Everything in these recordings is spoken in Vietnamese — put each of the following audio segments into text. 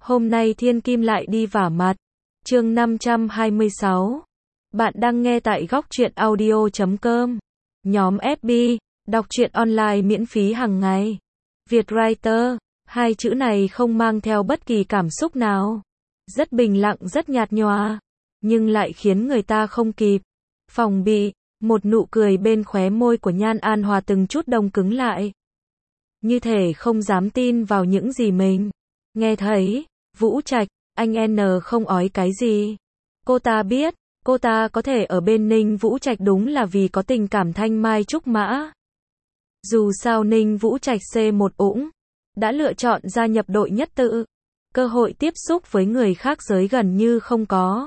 Hôm nay Thiên Kim lại đi vả mặt. Chương 526. Bạn đang nghe tại góc truyện audio.com. Nhóm FB, đọc truyện online miễn phí hàng ngày. Vietwriter, hai chữ này không mang theo bất kỳ cảm xúc nào. Rất bình lặng, rất nhạt nhòa, nhưng lại khiến người ta không kịp phòng bị. Một nụ cười bên khóe môi của Nhan An Hòa từng chút đông cứng lại. Như thể không dám tin vào những gì mình nghe thấy. Vũ Trạch, anh N không ói cái gì. Cô ta biết, cô ta có thể ở bên Ninh Vũ Trạch đúng là vì có tình cảm thanh mai trúc mã. Dù sao Ninh Vũ Trạch C1 ũng đã lựa chọn gia nhập đội nhất tự. Cơ hội tiếp xúc với người khác giới gần như không có.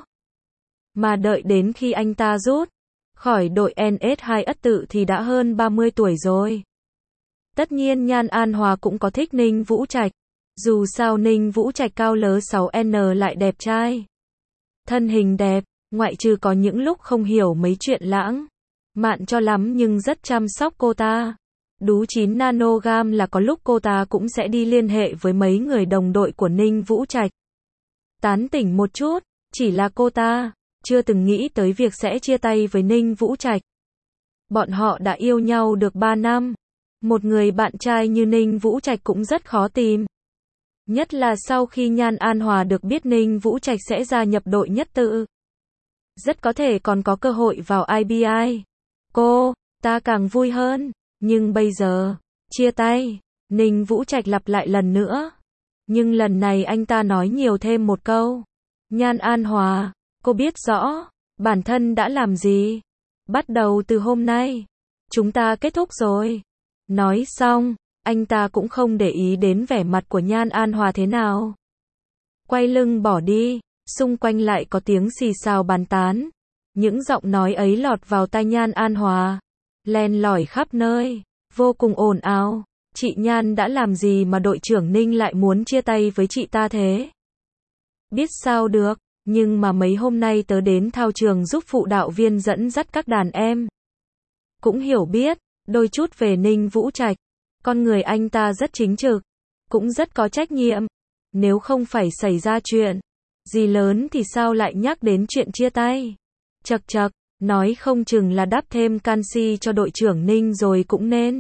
Mà đợi đến khi anh ta rút khỏi đội NS2 ất tự thì đã hơn 30 tuổi rồi. Tất nhiên Nhan An Hòa cũng có thích Ninh Vũ Trạch. Dù sao Ninh Vũ Trạch cao lớn 6N lại đẹp trai. Thân hình đẹp, ngoại trừ có những lúc không hiểu mấy chuyện lãng mạn cho lắm nhưng rất chăm sóc cô ta. Đú 9 nanogam là có lúc cô ta cũng sẽ đi liên hệ với mấy người đồng đội của Ninh Vũ Trạch. Tán tỉnh một chút, chỉ là cô ta chưa từng nghĩ tới việc sẽ chia tay với Ninh Vũ Trạch. Bọn họ đã yêu nhau được 3 năm. Một người bạn trai như Ninh Vũ Trạch cũng rất khó tìm. Nhất là sau khi Nhan An Hòa được biết Ninh Vũ Trạch sẽ gia nhập đội nhất tự. Rất có thể còn có cơ hội vào IBI. Cô ta càng vui hơn. Nhưng bây giờ, chia tay. Ninh Vũ Trạch lặp lại lần nữa. Nhưng lần này anh ta nói nhiều thêm một câu. Nhan An Hòa, cô biết rõ bản thân đã làm gì. Bắt đầu từ hôm nay, chúng ta kết thúc rồi. Nói xong, anh ta cũng không để ý đến vẻ mặt của Nhan An Hòa thế nào. Quay lưng bỏ đi, xung quanh lại có tiếng xì xào bàn tán. Những giọng nói ấy lọt vào tai Nhan An Hòa, len lỏi khắp nơi, vô cùng ồn ào. Chị Nhan đã làm gì mà đội trưởng Ninh lại muốn chia tay với chị ta thế? Biết sao được, nhưng mà mấy hôm nay tớ đến thao trường giúp phụ đạo viên dẫn dắt các đàn em. Cũng hiểu biết đôi chút về Ninh Vũ Trạch. Con người anh ta rất chính trực, cũng rất có trách nhiệm. Nếu không phải xảy ra chuyện gì lớn thì sao lại nhắc đến chuyện chia tay. Chậc chậc, nói không chừng là đắp thêm canxi cho đội trưởng Ninh rồi cũng nên.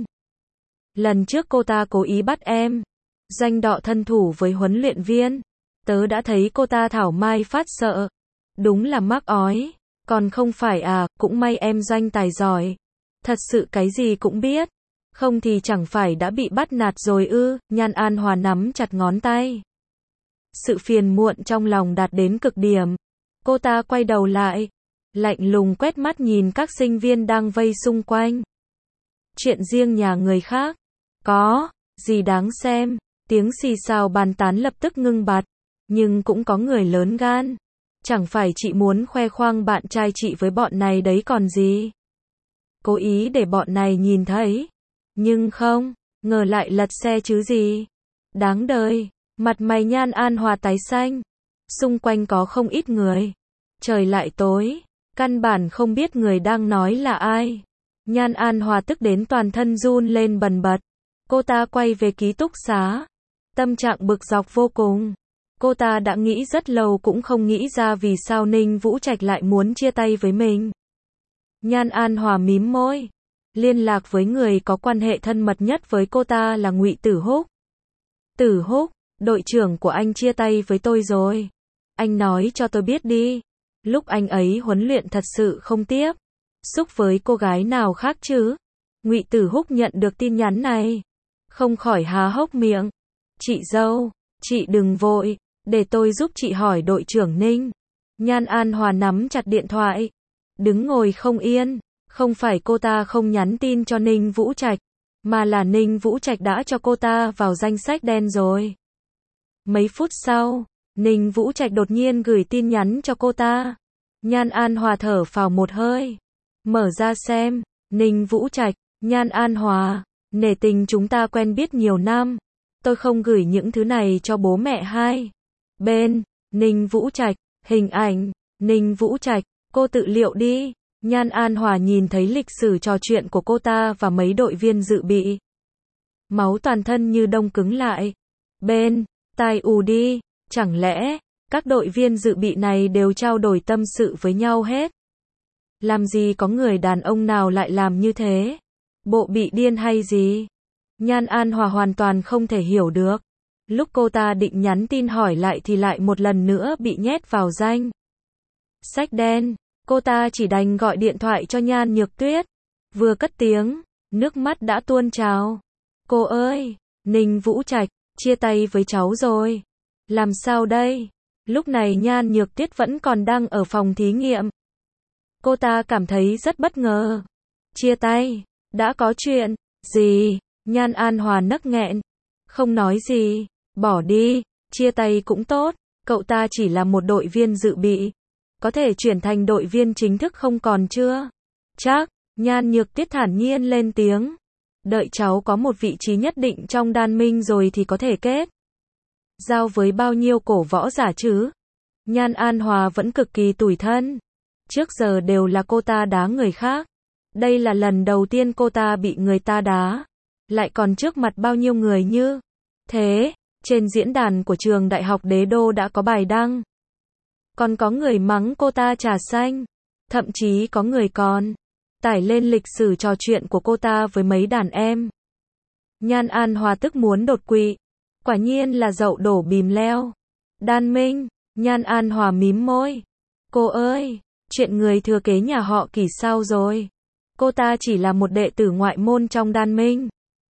Lần trước cô ta cố ý bắt em Doanh Đọ thân thủ với huấn luyện viên. Tớ đã thấy cô ta thảo mai phát sợ. Đúng là mắc ói. Còn không phải à, cũng may em Doanh tài giỏi. Thật sự cái gì cũng biết. Không thì chẳng phải đã bị bắt nạt rồi ư. Nhan An Hòa nắm chặt ngón tay. Sự phiền muộn trong lòng đạt đến cực điểm. Cô ta quay đầu lại, lạnh lùng quét mắt nhìn các sinh viên đang vây xung quanh. Chuyện riêng nhà người khác, có gì đáng xem. Tiếng xì xào bàn tán lập tức ngưng bặt. Nhưng cũng có người lớn gan. Chẳng phải chị muốn khoe khoang bạn trai chị với bọn này đấy còn gì. Cố ý để bọn này nhìn thấy. Nhưng không, ngờ lại lật xe chứ gì. Đáng đời. Mặt mày Nhan An Hòa tái xanh. Xung quanh có không ít người. Trời lại tối. Căn bản không biết người đang nói là ai. Nhan An Hòa tức đến toàn thân run lên bần bật. Cô ta quay về ký túc xá. Tâm trạng bực dọc vô cùng. Cô ta đã nghĩ rất lâu cũng không nghĩ ra vì sao Ninh Vũ Trạch lại muốn chia tay với mình. Nhan An Hòa mím môi. Liên lạc với người có quan hệ thân mật nhất với cô ta là Ngụy Tử Húc. Tử Húc, đội trưởng của anh chia tay với tôi rồi. Anh nói cho tôi biết đi. Lúc anh ấy huấn luyện thật sự không tiếp xúc với cô gái nào khác chứ? Ngụy Tử Húc nhận được tin nhắn này, không khỏi há hốc miệng. Chị dâu, chị đừng vội, để tôi giúp chị hỏi đội trưởng Ninh. Nhan An Hòa nắm chặt điện thoại, đứng ngồi không yên. Không phải cô ta không nhắn tin cho Ninh Vũ Trạch, mà là Ninh Vũ Trạch đã cho cô ta vào danh sách đen rồi. Mấy phút sau, Ninh Vũ Trạch đột nhiên gửi tin nhắn cho cô ta. Nhan An Hòa thở phào một hơi. Mở ra xem. Ninh Vũ Trạch, Nhan An Hòa, nể tình chúng ta quen biết nhiều năm. Tôi không gửi những thứ này cho bố mẹ hai bên. Ninh Vũ Trạch, hình ảnh. Ninh Vũ Trạch, cô tự liệu đi. Nhan An Hòa nhìn thấy lịch sử trò chuyện của cô ta và mấy đội viên dự bị. Máu toàn thân như đông cứng lại. Bên tai ù đi. Chẳng lẽ, các đội viên dự bị này đều trao đổi tâm sự với nhau hết? Làm gì có người đàn ông nào lại làm như thế? Bộ bị điên hay gì? Nhan An Hòa hoàn toàn không thể hiểu được. Lúc cô ta định nhắn tin hỏi lại thì lại một lần nữa bị nhét vào danh sách đen. Cô ta chỉ đành gọi điện thoại cho Nhan Nhược Tuyết. Vừa cất tiếng, nước mắt đã tuôn trào. Cô ơi, Ninh Vũ Trạch, chia tay với cháu rồi. Làm sao đây? Lúc này Nhan Nhược Tuyết vẫn còn đang ở phòng thí nghiệm. Cô ta cảm thấy rất bất ngờ. Chia tay? Đã có chuyện gì? Nhan An Hòa nấc nghẹn. Không nói gì. Bỏ đi. Chia tay cũng tốt. Cậu ta chỉ là một đội viên dự bị. Có thể chuyển thành đội viên chính thức không còn chưa? Chắc. Nhan Nhược Tuyết thản nhiên lên tiếng. Đợi cháu có một vị trí nhất định trong đan minh rồi thì có thể kết giao với bao nhiêu cổ võ giả chứ? Nhan An Hòa vẫn cực kỳ tủi thân. Trước giờ đều là cô ta đá người khác. Đây là lần đầu tiên cô ta bị người ta đá. Lại còn trước mặt bao nhiêu người như thế. Trên diễn đàn của trường Đại học Đế Đô đã có bài đăng. Còn có người mắng cô ta trà xanh. Thậm chí có người còn tải lên lịch sử trò chuyện của cô ta với mấy đàn em. Nhan An Hòa tức muốn đột quỵ. Quả nhiên là dậu đổ bìm leo. Đan minh. Nhan An Hòa mím môi. Cô ơi, chuyện người thừa kế nhà họ Kỷ sao rồi? Cô ta chỉ là một đệ tử ngoại môn trong đan minh.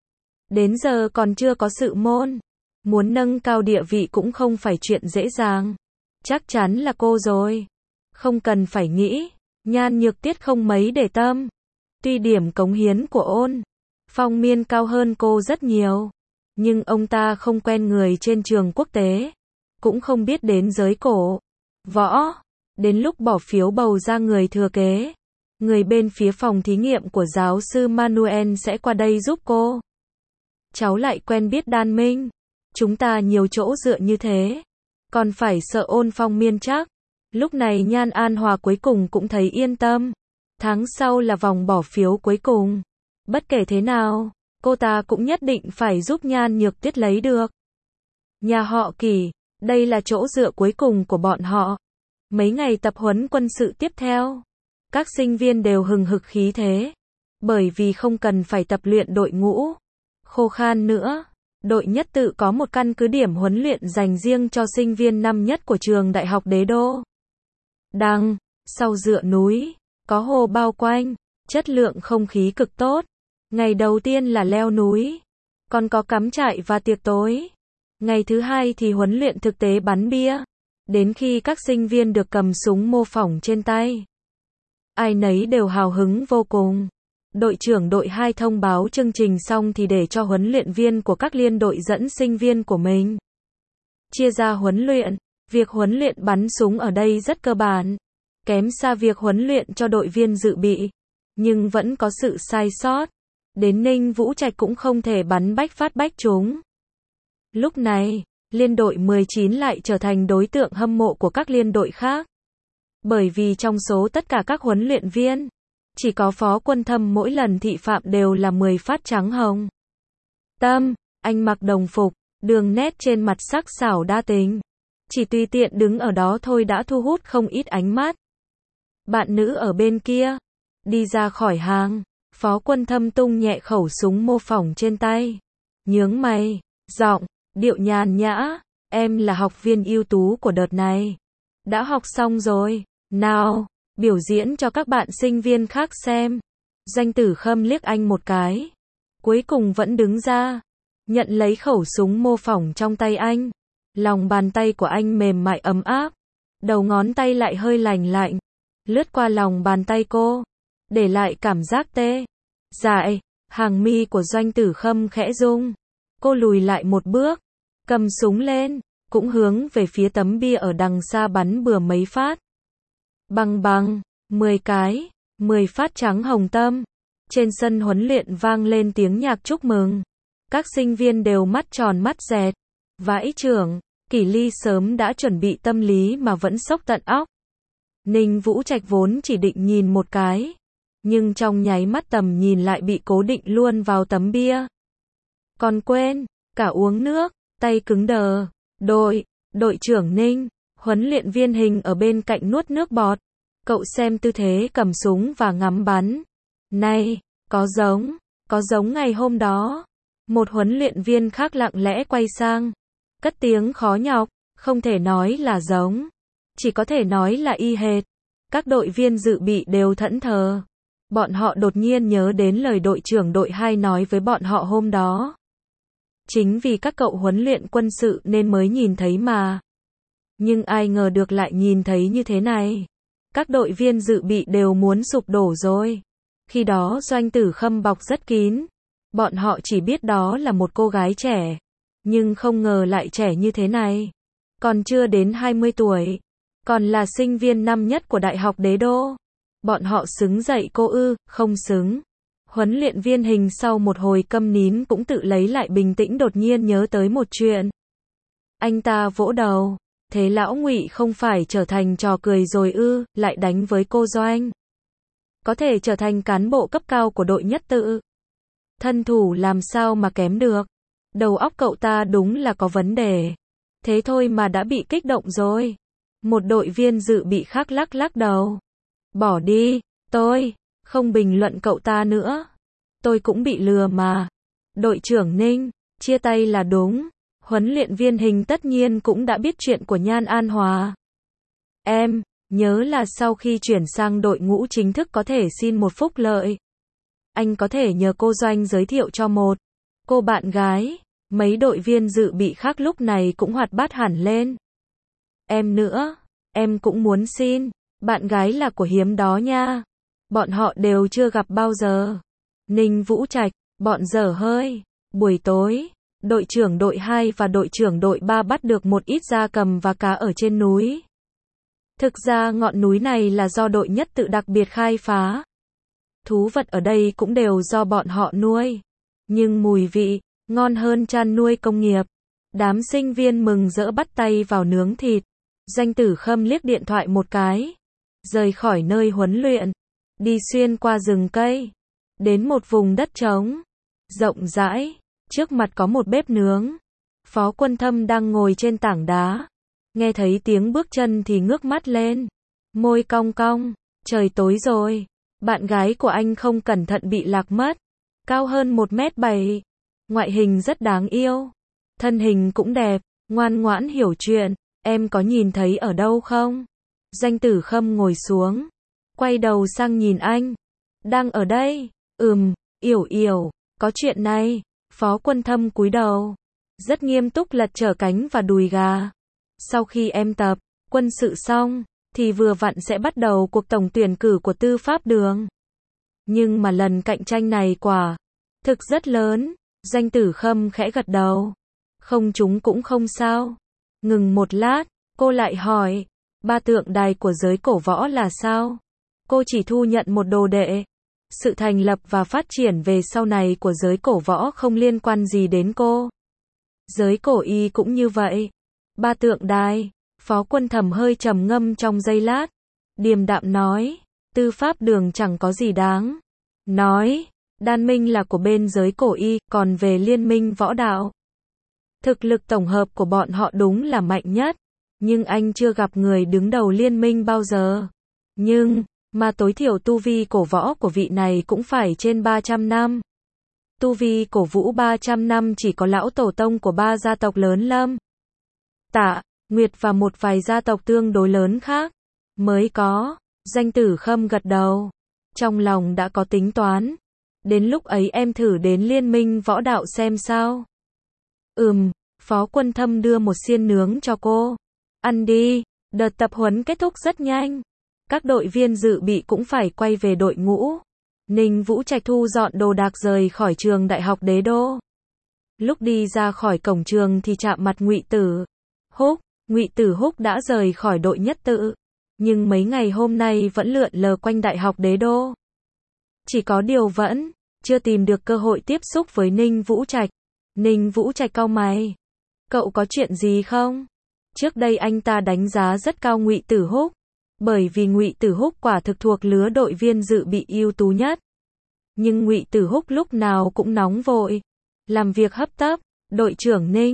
Đến giờ còn chưa có sự môn. Muốn nâng cao địa vị cũng không phải chuyện dễ dàng. Chắc chắn là cô rồi. Không cần phải nghĩ. Nhan Nhược Tuyết không mấy để tâm. Tuy điểm cống hiến của Ôn Phong Miên cao hơn cô rất nhiều. Nhưng ông ta không quen người trên trường quốc tế. Cũng không biết đến giới cổ võ. Đến lúc bỏ phiếu bầu ra người thừa kế, người bên phía phòng thí nghiệm của giáo sư Manuel sẽ qua đây giúp cô. Cháu lại quen biết đan minh. Chúng ta nhiều chỗ dựa như thế. Còn phải sợ Ôn Phong Miên chắc. Lúc này Nhan An Hòa cuối cùng cũng thấy yên tâm. Tháng sau là vòng bỏ phiếu cuối cùng. Bất kể thế nào, cô ta cũng nhất định phải giúp Nhan Nhược Tuyết lấy được nhà họ Kỷ. Đây là chỗ dựa cuối cùng của bọn họ. Mấy ngày tập huấn quân sự tiếp theo, các sinh viên đều hừng hực khí thế. Bởi vì không cần phải tập luyện đội ngũ khô khan nữa. Đội nhất tự có một căn cứ điểm huấn luyện dành riêng cho sinh viên năm nhất của trường Đại học Đế Đô. Đằng sau dựa núi, có hồ bao quanh, chất lượng không khí cực tốt. Ngày đầu tiên là leo núi, còn có cắm trại và tiệc tối. Ngày thứ hai thì huấn luyện thực tế bắn bia. Đến khi các sinh viên được cầm súng mô phỏng trên tay, ai nấy đều hào hứng vô cùng. Đội trưởng đội 2 thông báo chương trình xong thì để cho huấn luyện viên của các liên đội dẫn sinh viên của mình chia ra huấn luyện. Việc huấn luyện bắn súng ở đây rất cơ bản, kém xa việc huấn luyện cho đội viên dự bị, nhưng vẫn có sự sai sót. Đến Ninh Vũ Trạch cũng không thể bắn bách phát bách trúng. Lúc này, liên đội 19 lại trở thành đối tượng hâm mộ của các liên đội khác. Bởi vì trong số tất cả các huấn luyện viên, chỉ có Phó Quân Thâm mỗi lần thị phạm đều là 10 phát trắng hồng. Tâm, anh mặc đồng phục, đường nét trên mặt sắc sảo đa tình. Chỉ tùy tiện đứng ở đó thôi đã thu hút không ít ánh mắt. Bạn nữ ở bên kia, đi ra khỏi hàng, Phó Quân Thâm tung nhẹ khẩu súng mô phỏng trên tay. Nhướng mày, giọng, điệu nhàn nhã, em là học viên ưu tú của đợt này. Đã học xong rồi, nào, biểu diễn cho các bạn sinh viên khác xem. Doanh Tử Khâm liếc anh một cái. Cuối cùng vẫn đứng ra, nhận lấy khẩu súng mô phỏng trong tay anh. Lòng bàn tay của anh mềm mại ấm áp. Đầu ngón tay lại hơi lành lạnh. Lướt qua lòng bàn tay cô, để lại cảm giác tê dại. Hàng mi của Doanh Tử Khâm khẽ rung. Cô lùi lại một bước, cầm súng lên, cũng hướng về phía tấm bia ở đằng xa bắn bừa mấy phát. Bằng bằng, 10 cái, 10 phát trắng hồng tâm. Trên sân huấn luyện vang lên tiếng nhạc chúc mừng. Các sinh viên đều mắt tròn mắt dẹt. Vãi trưởng, Kỷ Ly sớm đã chuẩn bị tâm lý mà vẫn sốc tận óc. Ninh Vũ Trạch vốn chỉ định nhìn một cái, nhưng trong nháy mắt tầm nhìn lại bị cố định luôn vào tấm bia. Còn quên cả uống nước, tay cứng đờ. Đội trưởng Ninh, huấn luyện viên Hình ở bên cạnh nuốt nước bọt. Cậu xem tư thế cầm súng và ngắm bắn. Này, có giống ngày hôm đó. Một huấn luyện viên khác lặng lẽ quay sang. Cất tiếng khó nhọc, không thể nói là giống. Chỉ có thể nói là y hệt. Các đội viên dự bị đều thẫn thờ. Bọn họ đột nhiên nhớ đến lời đội trưởng đội 2 nói với bọn họ hôm đó. Chính vì các cậu huấn luyện quân sự nên mới nhìn thấy mà. Nhưng ai ngờ được lại nhìn thấy như thế này. Các đội viên dự bị đều muốn sụp đổ rồi. Khi đó Doanh Tử Khâm bọc rất kín. Bọn họ chỉ biết đó là một cô gái trẻ. Nhưng không ngờ lại trẻ như thế này. Còn chưa đến 20 tuổi. Còn là sinh viên năm nhất của Đại học Đế Đô. Bọn họ xứng dạy cô ư, không xứng. Huấn luyện viên Hình sau một hồi câm nín cũng tự lấy lại bình tĩnh, đột nhiên nhớ tới một chuyện. Anh ta vỗ đầu. Thế lão Ngụy không phải trở thành trò cười rồi ư, lại đánh với cô Doanh. Có thể trở thành cán bộ cấp cao của đội nhất tự. Thân thủ làm sao mà kém được. Đầu óc cậu ta đúng là có vấn đề. Thế thôi mà đã bị kích động rồi. Một đội viên dự bị khác lắc lắc đầu. Bỏ đi, tôi không bình luận cậu ta nữa. Tôi cũng bị lừa mà. Đội trưởng Ninh, chia tay là đúng. Huấn luyện viên Hình tất nhiên cũng đã biết chuyện của Nhan An Hòa. Em nhớ là sau khi chuyển sang đội ngũ chính thức có thể xin một phúc lợi. Anh có thể nhờ cô Doanh giới thiệu cho một cô bạn gái. Mấy đội viên dự bị khác lúc này cũng hoạt bát hẳn lên. Em nữa, em cũng muốn xin. Bạn gái là của hiếm đó nha. Bọn họ đều chưa gặp bao giờ. Ninh Vũ Trạch, bọn dở hơi. Buổi tối, đội trưởng đội 2 và đội trưởng đội 3 bắt được một ít gia cầm và cá ở trên núi. Thực ra ngọn núi này là do đội nhất tự đặc biệt khai phá. Thú vật ở đây cũng đều do bọn họ nuôi. Nhưng mùi vị ngon hơn chăn nuôi công nghiệp. Đám sinh viên mừng rỡ bắt tay vào nướng thịt. Doanh Tử Khâm liếc điện thoại một cái. Rời khỏi nơi huấn luyện. Đi xuyên qua rừng cây. Đến một vùng đất trống. Rộng rãi. Trước mặt có một bếp nướng. Phó Quân Thâm đang ngồi trên tảng đá. Nghe thấy tiếng bước chân thì ngước mắt lên. Môi cong cong. Trời tối rồi. Bạn gái của anh không cẩn thận bị lạc mất. Cao hơn 1m7. Ngoại hình rất đáng yêu. Thân hình cũng đẹp. Ngoan ngoãn hiểu chuyện. Em có nhìn thấy ở đâu không? Doanh Tử Khâm ngồi xuống. Quay đầu sang nhìn anh. Đang ở đây. Yểu, có chuyện này. Phó Quân Thâm cúi đầu. Rất nghiêm túc lật trở cánh và đùi gà. Sau khi em tập quân sự xong, thì vừa vặn sẽ bắt đầu cuộc tổng tuyển cử của tư pháp đường. Nhưng mà lần cạnh tranh này quả thực rất lớn. Doanh Tử Khâm khẽ gật đầu. Không trúng cũng không sao. Ngừng một lát, cô lại hỏi. Ba tượng đài của giới cổ võ là sao? Cô chỉ thu nhận một đồ đệ. Sự thành lập và phát triển về sau này của giới cổ võ không liên quan gì đến cô. Giới cổ y cũng như vậy. Ba tượng đài. Phó Quân Thẩm hơi trầm ngâm trong giây lát. Điềm đạm nói. Tư pháp đường chẳng có gì đáng nói. Đan minh là của bên giới cổ y, còn về liên minh võ đạo. Thực lực tổng hợp của bọn họ đúng là mạnh nhất. Nhưng anh chưa gặp người đứng đầu liên minh bao giờ. Mà tối thiểu tu vi cổ võ của vị này cũng phải trên 300 năm. Tu vi cổ vũ 300 năm chỉ có lão tổ tông của 3 gia tộc lớn Lâm, Tạ, Nguyệt và một vài gia tộc tương đối lớn khác mới có. Doanh Tử Khâm gật đầu. Trong lòng đã có tính toán. Đến lúc ấy em thử đến liên minh võ đạo xem sao. Phó Quân Thâm đưa một xiên nướng cho cô. Ăn đi. Đợt tập huấn kết thúc rất nhanh. Các đội viên dự bị cũng phải quay về đội ngũ. Ninh Vũ Trạch thu dọn đồ đạc rời khỏi trường Đại học Đế Đô. Lúc đi ra khỏi cổng trường thì chạm mặt Ngụy Tử Húc. Ngụy Tử Húc đã rời khỏi đội nhất tự. Nhưng mấy ngày hôm nay vẫn lượn lờ quanh Đại học Đế Đô. Chỉ có điều vẫn chưa tìm được cơ hội tiếp xúc với Ninh Vũ Trạch. Ninh Vũ Trạch cau mày. Cậu có chuyện gì không? Trước đây anh ta đánh giá rất cao Ngụy Tử Húc. Bởi vì Ngụy Tử Húc quả thực thuộc lứa đội viên dự bị ưu tú nhất. Nhưng Ngụy Tử Húc lúc nào cũng nóng vội. Làm việc hấp tấp. Đội trưởng Ninh,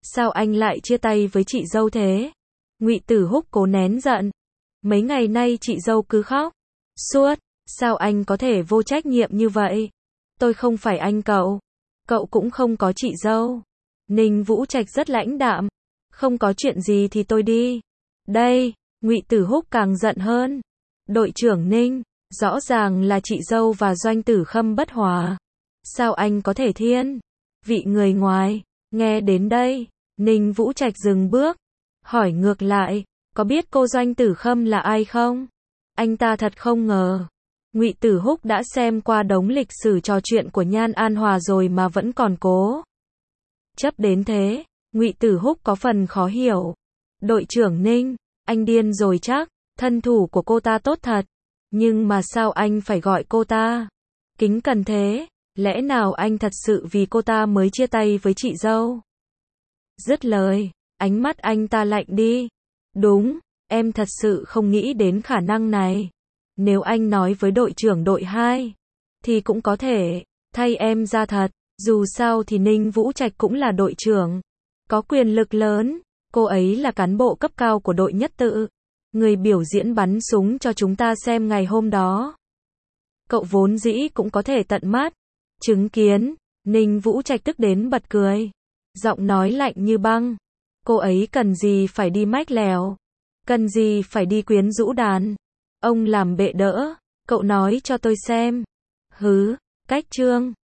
Sao anh lại chia tay với chị dâu thế? Ngụy Tử Húc cố nén giận. Mấy ngày nay chị dâu cứ khóc suốt, sao anh có thể vô trách nhiệm như vậy? Tôi không phải anh cậu. Cậu cũng không có chị dâu. Ninh Vũ Trạch rất lãnh đạm. Không có chuyện gì thì tôi đi. Đây, Ngụy Tử Húc càng giận hơn. Đội trưởng Ninh, rõ ràng là chị dâu và Doanh Tử Khâm bất hòa. Sao anh có thể thiên vị người ngoài? Nghe đến đây, Ninh Vũ Trạch dừng bước, hỏi ngược lại, có biết cô Doanh Tử Khâm là ai không? Anh ta thật không ngờ. Ngụy Tử Húc đã xem qua đống lịch sử trò chuyện của Nhan An Hòa rồi mà vẫn còn cố chấp đến thế. Ngụy Tử Húc có phần khó hiểu. Đội trưởng Ninh, anh điên rồi chắc, thân thủ của cô ta tốt thật. Nhưng mà sao anh phải gọi cô ta kính cẩn thế? Lẽ nào anh thật sự vì cô ta mới chia tay với chị dâu? Dứt lời, ánh mắt anh ta lạnh đi. Đúng, em thật sự không nghĩ đến khả năng này. Nếu anh nói với đội trưởng đội 2, thì cũng có thể thay em ra thật. Dù sao thì Ninh Vũ Trạch cũng là đội trưởng, có quyền lực lớn. Cô ấy là cán bộ cấp cao của đội nhất tự, người biểu diễn bắn súng cho chúng ta xem ngày hôm đó. Cậu vốn dĩ cũng có thể tận mắt chứng kiến. Ninh Vũ Trạch tức đến bật cười, giọng nói lạnh như băng. Cô ấy cần gì phải đi mách lèo, cần gì phải đi quyến rũ đàn ông làm bệ đỡ. Cậu nói cho tôi xem. Hứ, cách trương.